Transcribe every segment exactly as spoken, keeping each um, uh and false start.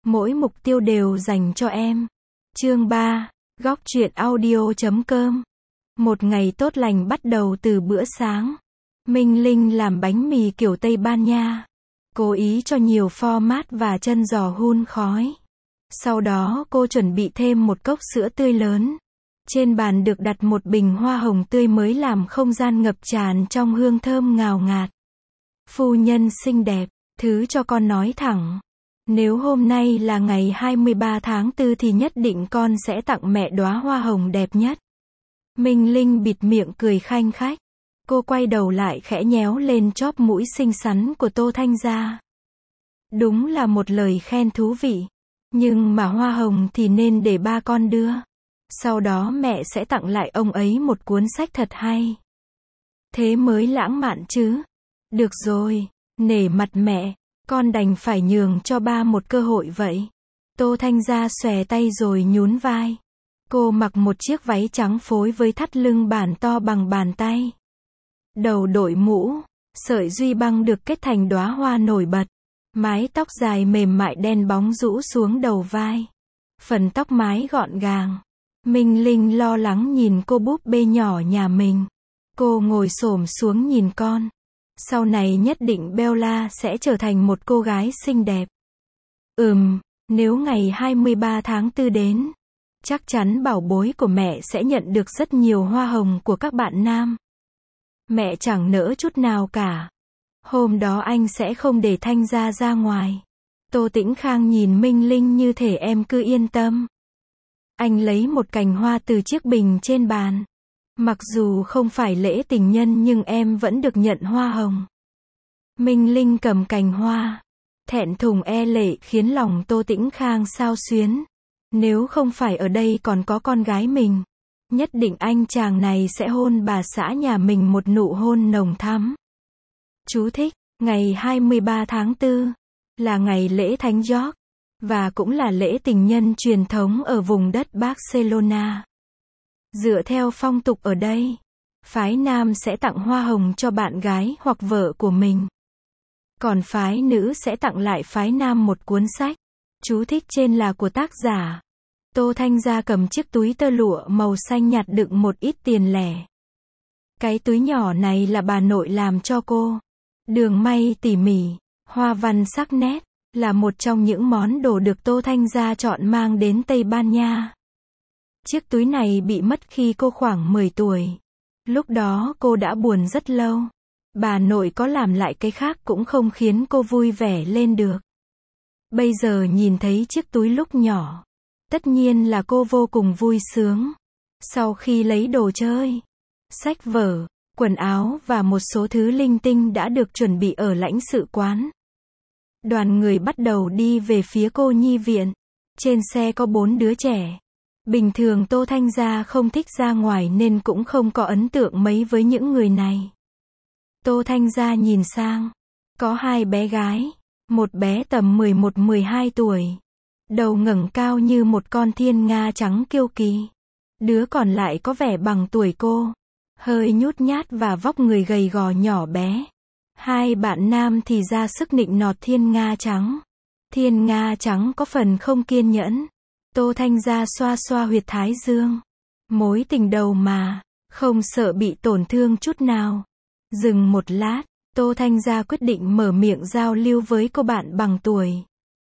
Mỗi mục tiêu đều dành cho em. Chương ba, Góc truyện audio chấm com. Một ngày tốt lành bắt đầu từ bữa sáng. Minh Linh làm bánh mì kiểu Tây Ban Nha. Cố ý cho nhiều format và chân giò hun khói. Sau đó cô chuẩn bị thêm một cốc sữa tươi lớn. Trên bàn được đặt một bình hoa hồng tươi mới làm không gian ngập tràn trong hương thơm ngào ngạt. Phu nhân xinh đẹp, thứ cho con nói thẳng. Nếu hôm nay là ngày hai mươi ba tháng tư thì nhất định con sẽ tặng mẹ đóa hoa hồng đẹp nhất. Minh Linh bịt miệng cười khanh khách. Cô quay đầu lại khẽ nhéo lên chóp mũi xinh xắn của Tô Thanh Gia. Đúng là một lời khen thú vị. Nhưng mà hoa hồng thì nên để ba con đưa. Sau đó mẹ sẽ tặng lại ông ấy một cuốn sách thật hay. Thế mới lãng mạn chứ. Được rồi, nể mặt mẹ, con đành phải nhường cho ba một cơ hội vậy. Tô Thanh Gia xòe tay rồi nhún vai. Cô mặc một chiếc váy trắng phối với thắt lưng bản to bằng bàn tay. Đầu đội mũ, sợi duy băng được kết thành đóa hoa nổi bật. Mái tóc dài mềm mại đen bóng rũ xuống đầu vai. Phần tóc mái gọn gàng. Minh Linh lo lắng nhìn cô búp bê nhỏ nhà mình. Cô ngồi xổm xuống nhìn con. Sau này nhất định Bella sẽ trở thành một cô gái xinh đẹp. Ừm, nếu ngày hai mươi ba tháng tư đến, chắc chắn bảo bối của mẹ sẽ nhận được rất nhiều hoa hồng của các bạn nam. Mẹ chẳng nỡ chút nào cả. Hôm đó anh sẽ không để Thanh Gia ra ngoài. Tô Tĩnh Khang nhìn Minh Linh như thể em cứ yên tâm. Anh lấy một cành hoa từ chiếc bình trên bàn. Mặc dù không phải lễ tình nhân nhưng em vẫn được nhận hoa hồng. Minh Linh cầm cành hoa. Thẹn thùng e lệ khiến lòng Tô Tĩnh Khang xao xuyến. Nếu không phải ở đây còn có con gái mình, nhất định anh chàng này sẽ hôn bà xã nhà mình một nụ hôn nồng thắm. Chú thích, ngày hai mươi ba tháng tư, là ngày lễ Thánh George, và cũng là lễ tình nhân truyền thống ở vùng đất Barcelona. Dựa theo phong tục ở đây, phái nam sẽ tặng hoa hồng cho bạn gái hoặc vợ của mình. Còn phái nữ sẽ tặng lại phái nam một cuốn sách. Chú thích trên là của tác giả. Tô Thanh Gia cầm chiếc túi tơ lụa màu xanh nhạt đựng một ít tiền lẻ. Cái túi nhỏ này là bà nội làm cho cô. Đường may tỉ mỉ, hoa văn sắc nét, là một trong những món đồ được Tô Thanh Gia chọn mang đến Tây Ban Nha. Chiếc túi này bị mất khi cô khoảng mười tuổi. Lúc đó cô đã buồn rất lâu. Bà nội có làm lại cái khác cũng không khiến cô vui vẻ lên được. Bây giờ nhìn thấy chiếc túi lúc nhỏ, tất nhiên là cô vô cùng vui sướng. Sau khi lấy đồ chơi, sách vở, quần áo và một số thứ linh tinh đã được chuẩn bị ở lãnh sự quán. Đoàn người bắt đầu đi về phía cô nhi viện. Trên xe có bốn đứa trẻ. Bình thường Tô Thanh Gia không thích ra ngoài nên cũng không có ấn tượng mấy với những người này. Tô Thanh Gia nhìn sang. Có hai bé gái. Một bé tầm mười một mười hai tuổi. Đầu ngẩng cao như một con thiên nga trắng kiêu kỳ. Đứa còn lại có vẻ bằng tuổi cô. Hơi nhút nhát và vóc người gầy gò nhỏ bé. Hai bạn nam thì ra sức nịnh nọt thiên nga trắng. Thiên nga trắng có phần không kiên nhẫn. Tô Thanh Gia xoa xoa huyệt thái dương. Mối tình đầu mà, không sợ bị tổn thương chút nào. Dừng một lát, Tô Thanh Gia quyết định mở miệng giao lưu với cô bạn bằng tuổi.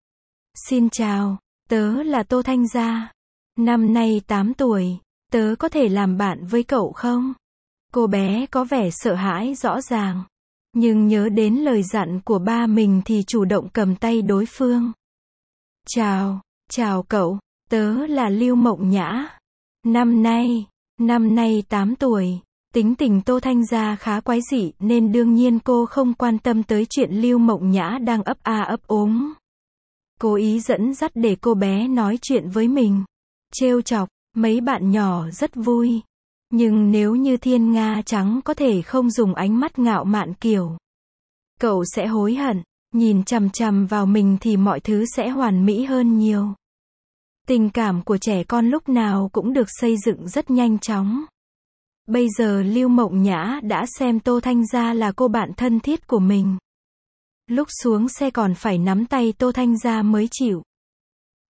Xin chào, tớ là Tô Thanh Gia. Năm nay tám tuổi, tớ có thể làm bạn với cậu không? Cô bé có vẻ sợ hãi rõ ràng. Nhưng nhớ đến lời dặn của ba mình thì chủ động cầm tay đối phương. Chào, chào cậu, tớ là Lưu Mộng Nhã. Năm nay, năm nay tám tuổi. Tính tình Tô Thanh Gia khá quái dị nên đương nhiên cô không quan tâm tới chuyện Lưu Mộng Nhã đang ấp a ấp ốm. Cố ý dẫn dắt để cô bé nói chuyện với mình. Trêu chọc, mấy bạn nhỏ rất vui. Nhưng nếu như thiên nga trắng có thể không dùng ánh mắt ngạo mạn kiểu, cậu sẽ hối hận. Nhìn chằm chằm vào mình thì mọi thứ sẽ hoàn mỹ hơn nhiều. Tình cảm của trẻ con lúc nào cũng được xây dựng rất nhanh chóng. Bây giờ Lưu Mộng Nhã đã xem Tô Thanh Gia là cô bạn thân thiết của mình. Lúc xuống xe còn phải nắm tay Tô Thanh Gia mới chịu.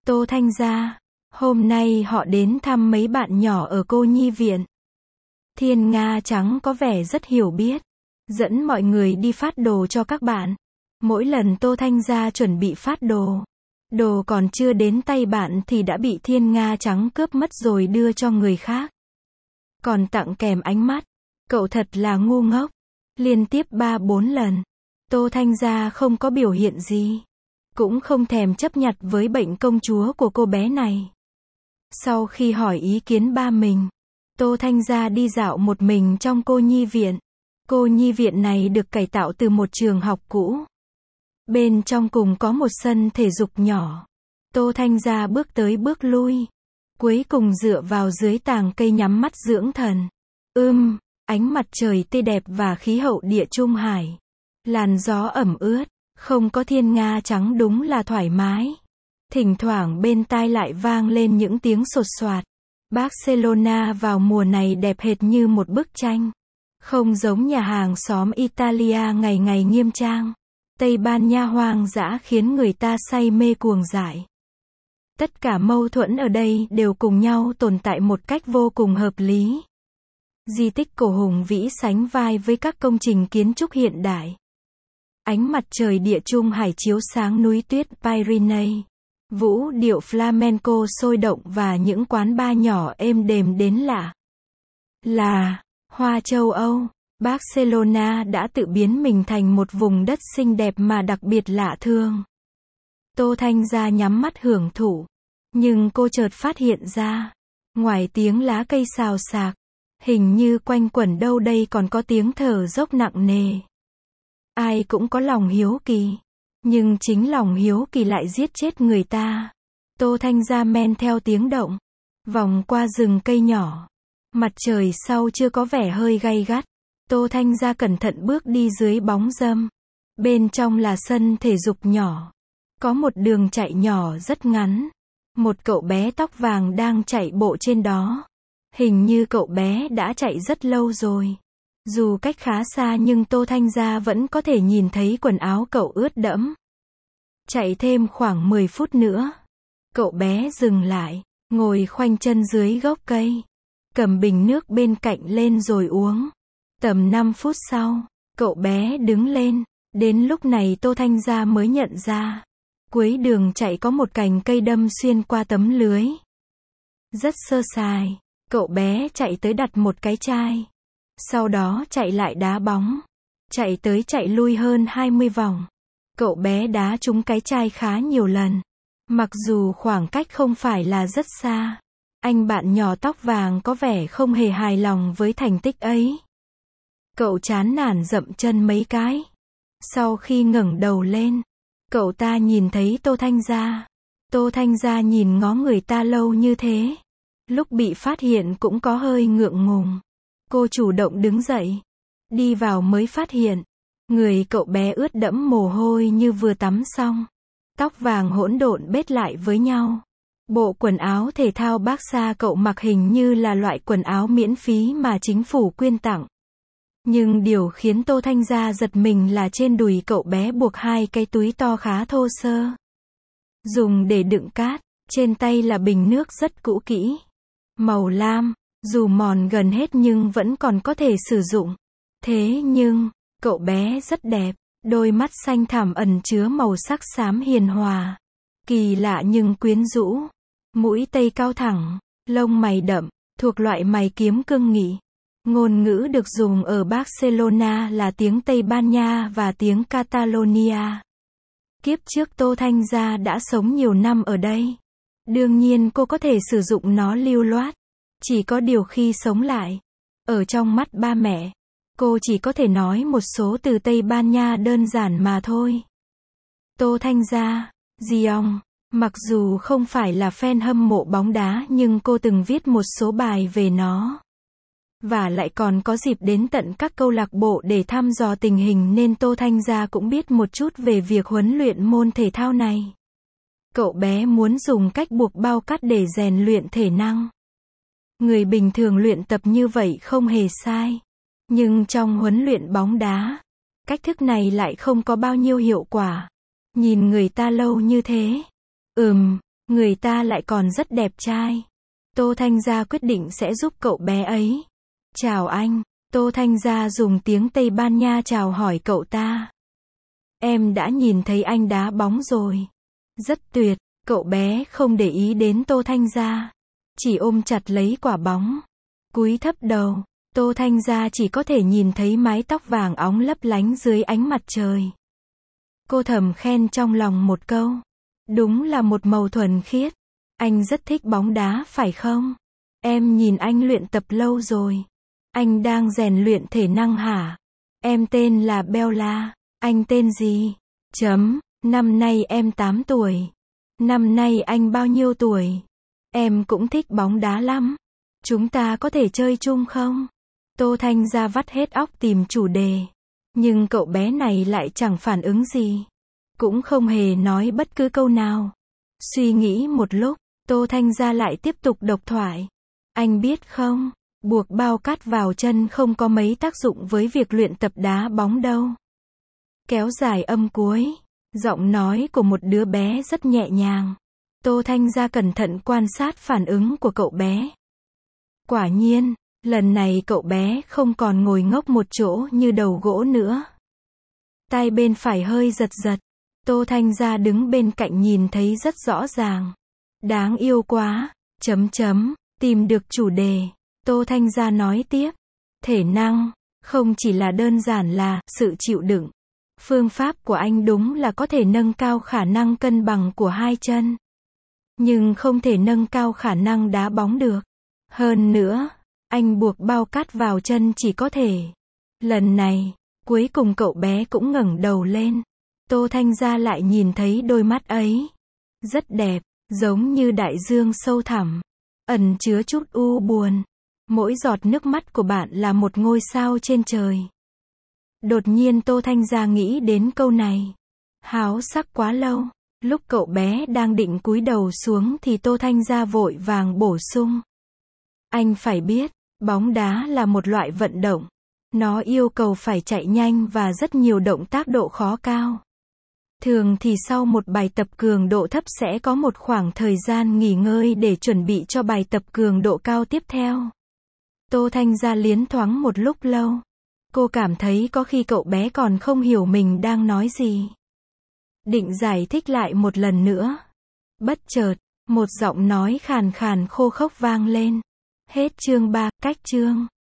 Tô Thanh Gia. Hôm nay họ đến thăm mấy bạn nhỏ ở cô nhi viện. Thiên Nga Trắng có vẻ rất hiểu biết. Dẫn mọi người đi phát đồ cho các bạn. Mỗi lần Tô Thanh Gia chuẩn bị phát đồ. Đồ còn chưa đến tay bạn thì đã bị Thiên Nga Trắng cướp mất rồi đưa cho người khác. Còn tặng kèm ánh mắt. Cậu thật là ngu ngốc. Liên tiếp ba bốn lần. Tô Thanh Gia không có biểu hiện gì. Cũng không thèm chấp nhặt với bệnh công chúa của cô bé này. Sau khi hỏi ý kiến ba mình, Tô Thanh Gia đi dạo một mình trong cô nhi viện. Cô nhi viện này được cải tạo từ một trường học cũ. Bên trong cùng có một sân thể dục nhỏ. Tô Thanh Gia bước tới bước lui. Cuối cùng dựa vào dưới tàng cây nhắm mắt dưỡng thần. Ưm, ánh mặt trời tươi đẹp và khí hậu địa Trung Hải. Làn gió ẩm ướt, không có Thiên Nga Trắng đúng là thoải mái. Thỉnh thoảng bên tai lại vang lên những tiếng sột soạt. Barcelona vào mùa này đẹp hệt như một bức tranh. Không giống nhà hàng xóm Italia ngày ngày nghiêm trang. Tây Ban Nha hoang dã khiến người ta say mê cuồng dại. Tất cả mâu thuẫn ở đây đều cùng nhau tồn tại một cách vô cùng hợp lý. Di tích cổ hùng vĩ sánh vai với các công trình kiến trúc hiện đại. Ánh mặt trời địa Trung Hải chiếu sáng núi tuyết Pyrenees. Vũ điệu flamenco sôi động và những quán bar nhỏ êm đềm đến lạ. Là hoa châu Âu, Barcelona đã tự biến mình thành một vùng đất xinh đẹp mà đặc biệt lạ thường. Tô Thanh Gia nhắm mắt hưởng thụ. Nhưng cô chợt phát hiện ra, ngoài tiếng lá cây xào xạc, hình như quanh quẩn đâu đây còn có tiếng thở dốc nặng nề. Ai cũng có lòng hiếu kỳ. Nhưng chính lòng hiếu kỳ lại giết chết người ta. Tô Thanh Gia men theo tiếng động. Vòng qua rừng cây nhỏ. Mặt trời sau chưa có vẻ hơi gay gắt. Tô Thanh Gia cẩn thận bước đi dưới bóng râm. Bên trong là sân thể dục nhỏ. Có một đường chạy nhỏ rất ngắn. Một cậu bé tóc vàng đang chạy bộ trên đó. Hình như cậu bé đã chạy rất lâu rồi. Dù cách khá xa nhưng Tô Thanh Gia vẫn có thể nhìn thấy quần áo cậu ướt đẫm. Chạy thêm khoảng mười phút nữa. Cậu bé dừng lại, ngồi khoanh chân dưới gốc cây. Cầm bình nước bên cạnh lên rồi uống. Tầm năm phút sau, cậu bé đứng lên. Đến lúc này Tô Thanh Gia mới nhận ra. Cuối đường chạy có một cành cây đâm xuyên qua tấm lưới. Rất sơ sài, cậu bé chạy tới đặt một cái chai. Sau đó chạy lại đá bóng. Chạy tới chạy lui hơn hai mươi vòng. Cậu bé đá trúng cái chai khá nhiều lần. Mặc dù khoảng cách không phải là rất xa. Anh bạn nhỏ tóc vàng có vẻ không hề hài lòng với thành tích ấy. Cậu chán nản dậm chân mấy cái. Sau khi ngẩng đầu lên, cậu ta nhìn thấy Tô Thanh Gia. Tô Thanh Gia nhìn ngó người ta lâu như thế. Lúc bị phát hiện cũng có hơi ngượng ngùng. Cô chủ động đứng dậy. Đi vào mới phát hiện. Người cậu bé ướt đẫm mồ hôi như vừa tắm xong. Tóc vàng hỗn độn bết lại với nhau. Bộ quần áo thể thao Barca cậu mặc hình như là loại quần áo miễn phí mà chính phủ quyên tặng. Nhưng điều khiến Tô Thanh Gia giật mình là trên đùi cậu bé buộc hai cái túi to khá thô sơ. Dùng để đựng cát. Trên tay là bình nước rất cũ kỹ. Màu lam. Dù mòn gần hết nhưng vẫn còn có thể sử dụng. Thế nhưng, cậu bé rất đẹp. Đôi mắt xanh thẳm ẩn chứa màu sắc xám hiền hòa. Kỳ lạ nhưng quyến rũ. Mũi tây cao thẳng. Lông mày đậm. Thuộc loại mày kiếm cương nghị. Ngôn ngữ được dùng ở Barcelona là tiếng Tây Ban Nha và tiếng Catalonia. Kiếp trước Tô Thanh Gia đã sống nhiều năm ở đây. Đương nhiên cô có thể sử dụng nó lưu loát. Chỉ có điều khi sống lại, ở trong mắt ba mẹ, cô chỉ có thể nói một số từ Tây Ban Nha đơn giản mà thôi. Tô Thanh Gia, Giong, mặc dù không phải là fan hâm mộ bóng đá nhưng cô từng viết một số bài về nó. Và lại còn có dịp đến tận các câu lạc bộ để thăm dò tình hình nên Tô Thanh Gia cũng biết một chút về việc huấn luyện môn thể thao này. Cậu bé muốn dùng cách buộc bao cát để rèn luyện thể năng. Người bình thường luyện tập như vậy không hề sai. Nhưng trong huấn luyện bóng đá, cách thức này lại không có bao nhiêu hiệu quả. Nhìn người ta lâu như thế. Ừm, Người ta lại còn rất đẹp trai. Tô Thanh Gia quyết định sẽ giúp cậu bé ấy. Chào anh. Tô Thanh Gia dùng tiếng Tây Ban Nha chào hỏi cậu ta. Em đã nhìn thấy anh đá bóng rồi. Rất tuyệt. Cậu bé không để ý đến Tô Thanh Gia. Chỉ ôm chặt lấy quả bóng. Cúi thấp đầu. Tô Thanh Gia chỉ có thể nhìn thấy mái tóc vàng óng lấp lánh dưới ánh mặt trời. Cô thầm khen trong lòng một câu. Đúng là một màu thuần khiết. Anh rất thích bóng đá phải không? Em nhìn anh luyện tập lâu rồi. Anh đang rèn luyện thể năng hả? Em tên là Bella. Anh tên gì? Chấm. Năm nay em tám tuổi. Năm nay anh bao nhiêu tuổi? Em cũng thích bóng đá lắm. Chúng ta có thể chơi chung không? Tô Thanh Gia vắt hết óc tìm chủ đề. Nhưng cậu bé này lại chẳng phản ứng gì. Cũng không hề nói bất cứ câu nào. Suy nghĩ một lúc, Tô Thanh Gia lại tiếp tục độc thoại. Anh biết không, buộc bao cát vào chân không có mấy tác dụng với việc luyện tập đá bóng đâu. Kéo dài âm cuối, giọng nói của một đứa bé rất nhẹ nhàng. Tô Thanh Gia cẩn thận quan sát phản ứng của cậu bé. Quả nhiên, lần này cậu bé không còn ngồi ngốc một chỗ như đầu gỗ nữa. Tai bên phải hơi giật giật. Tô Thanh Gia đứng bên cạnh nhìn thấy rất rõ ràng. Đáng yêu quá. Chấm chấm. Tìm được chủ đề. Tô Thanh Gia nói tiếp. Thể năng, không chỉ là đơn giản là sự chịu đựng. Phương pháp của anh đúng là có thể nâng cao khả năng cân bằng của hai chân. Nhưng không thể nâng cao khả năng đá bóng được. Hơn nữa, anh buộc bao cát vào chân chỉ có thể. Lần này, cuối cùng cậu bé cũng ngẩng đầu lên. Tô Thanh Gia lại nhìn thấy đôi mắt ấy. Rất đẹp, giống như đại dương sâu thẳm. Ẩn chứa chút u buồn. Mỗi giọt nước mắt của bạn là một ngôi sao trên trời. Đột nhiên Tô Thanh Gia nghĩ đến câu này. Háo sắc quá lâu. Lúc cậu bé đang định cúi đầu xuống thì Tô Thanh Gia vội vàng bổ sung. Anh phải biết, bóng đá là một loại vận động. Nó yêu cầu phải chạy nhanh và rất nhiều động tác độ khó cao. Thường thì sau một bài tập cường độ thấp sẽ có một khoảng thời gian nghỉ ngơi để chuẩn bị cho bài tập cường độ cao tiếp theo. Tô Thanh Gia liến thoáng một lúc lâu. Cô cảm thấy có khi cậu bé còn không hiểu mình đang nói gì. Định giải thích lại một lần nữa. Bất chợt, một giọng nói khàn khàn khô khốc vang lên. Hết chương ba, cách chương.